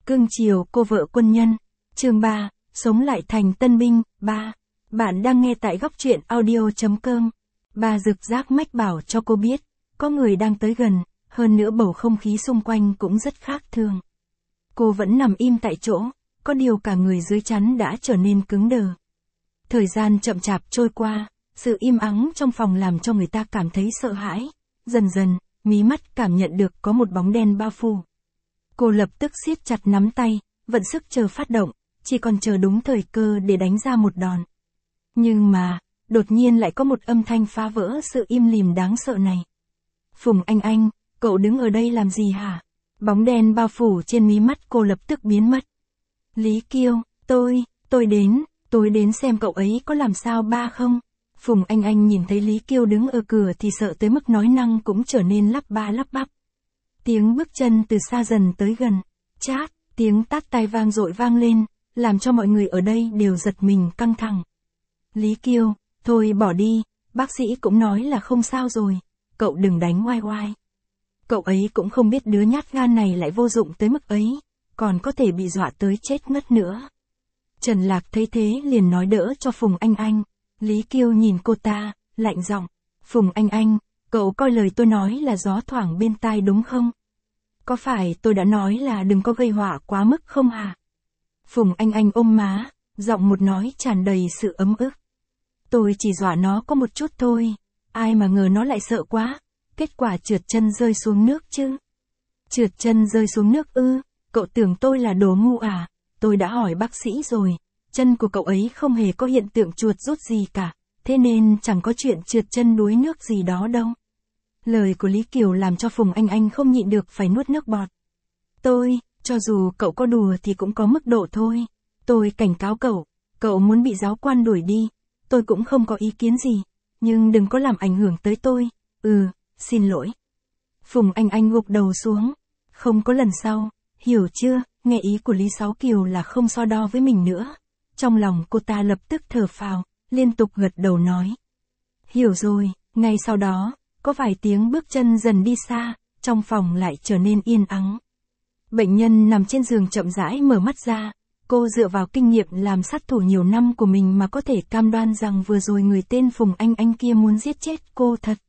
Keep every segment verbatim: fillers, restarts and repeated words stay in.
Cưng chiều cô vợ quân nhân. Chương ba, sống lại thành tân binh. ba. Bạn đang nghe tại góc truyện audio chấm com. Bà rực rác mách bảo cho cô biết, có người đang tới gần, hơn nữa bầu không khí xung quanh cũng rất khác thường. Cô vẫn nằm im tại chỗ, có điều cả người dưới chắn đã trở nên cứng đờ. Thời gian chậm chạp trôi qua, sự im ắng trong phòng làm cho người ta cảm thấy sợ hãi. Dần dần, mí mắt cảm nhận được có một bóng đen bao phủ. Cô lập tức siết chặt nắm tay, vận sức chờ phát động, chỉ còn chờ đúng thời cơ để đánh ra một đòn. Nhưng mà, đột nhiên lại có một âm thanh phá vỡ sự im lìm đáng sợ này. Phùng Anh Anh, cậu đứng ở đây làm gì hả? Bóng đen bao phủ trên mí mắt cô lập tức biến mất. Lý Kiêu, tôi, tôi đến, tôi đến xem cậu ấy có làm sao ba không? Phùng Anh Anh nhìn thấy Lý Kiêu đứng ở cửa thì sợ tới mức nói năng cũng trở nên lắp ba lắp bắp. Tiếng bước chân từ xa dần tới gần. Chát, tiếng tát tay vang dội vang lên, làm cho mọi người ở đây đều giật mình căng thẳng. Lý Kiêu, thôi bỏ đi, bác sĩ cũng nói là không sao rồi, cậu đừng đánh oai oai. Cậu ấy cũng không biết đứa nhát gan này lại vô dụng tới mức ấy, còn có thể bị dọa tới chết ngất nữa. Trần Lạc thấy thế liền nói đỡ cho Phùng Anh Anh. Lý Kiêu nhìn cô ta, lạnh giọng. Phùng Anh Anh, cậu coi lời tôi nói là gió thoảng bên tai đúng không? Có phải tôi đã nói là đừng có gây họa quá mức không hả? Phùng Anh Anh ôm má, giọng một nói tràn đầy sự ấm ức. Tôi chỉ dọa nó có một chút thôi, ai mà ngờ nó lại sợ quá, kết quả trượt chân rơi xuống nước chứ. Trượt chân rơi xuống nước ư, cậu tưởng tôi là đồ ngu à? Tôi đã hỏi bác sĩ rồi, chân của cậu ấy không hề có hiện tượng chuột rút gì cả, thế nên chẳng có chuyện trượt chân đuối nước gì đó đâu. Lời của Lý Kiều làm cho Phùng Anh Anh không nhịn được phải nuốt nước bọt. Tôi, cho dù cậu có đùa thì cũng có mức độ thôi. Tôi cảnh cáo cậu, cậu muốn bị giáo quan đuổi đi, tôi cũng không có ý kiến gì, nhưng đừng có làm ảnh hưởng tới tôi. Ừ, xin lỗi. Phùng Anh Anh gục đầu xuống. Không có lần sau, hiểu chưa? Nghe ý của Lý Sáu Kiều là không so đo với mình nữa. Trong lòng cô ta lập tức thở phào, liên tục gật đầu nói. Hiểu rồi. Ngay sau đó, có vài tiếng bước chân dần đi xa, trong phòng lại trở nên yên ắng. Bệnh nhân nằm trên giường chậm rãi mở mắt ra, cô dựa vào kinh nghiệm làm sát thủ nhiều năm của mình mà có thể cam đoan rằng vừa rồi người tên Phùng Anh Anh kia muốn giết chết cô thật.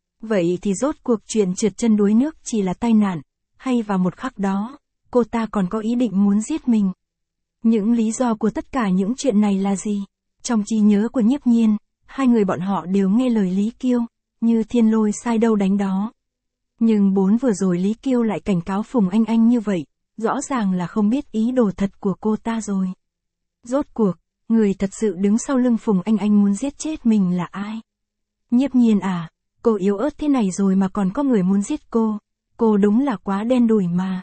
Vậy thì rốt cuộc chuyện trượt chân đuối nước chỉ là tai nạn, hay vào một khắc đó, cô ta còn có ý định muốn giết mình? Những lý do của tất cả những chuyện này là gì? Trong trí nhớ của Nhiếp Nhiên, hai người bọn họ đều nghe lời Lý Kiêu, như thiên lôi sai đâu đánh đó. Nhưng bốn vừa rồi Lý Kiêu lại cảnh cáo Phùng Anh Anh như vậy, rõ ràng là không biết ý đồ thật của cô ta rồi. Rốt cuộc, người thật sự đứng sau lưng Phùng Anh Anh muốn giết chết mình là ai? Nhiếp Nhiên à, cô yếu ớt thế này rồi mà còn có người muốn giết cô, cô đúng là quá đen đủi mà.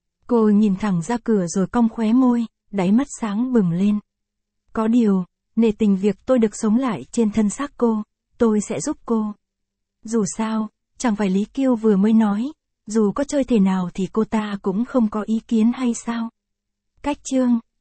Cô nhìn thẳng ra cửa rồi cong khóe môi, đáy mắt sáng bừng lên. Có điều, nể tình việc tôi được sống lại trên thân xác cô, tôi sẽ giúp cô. Dù sao, chẳng phải Lý Kiêu vừa mới nói, dù có chơi thể nào thì cô ta cũng không có ý kiến hay sao? Cách chương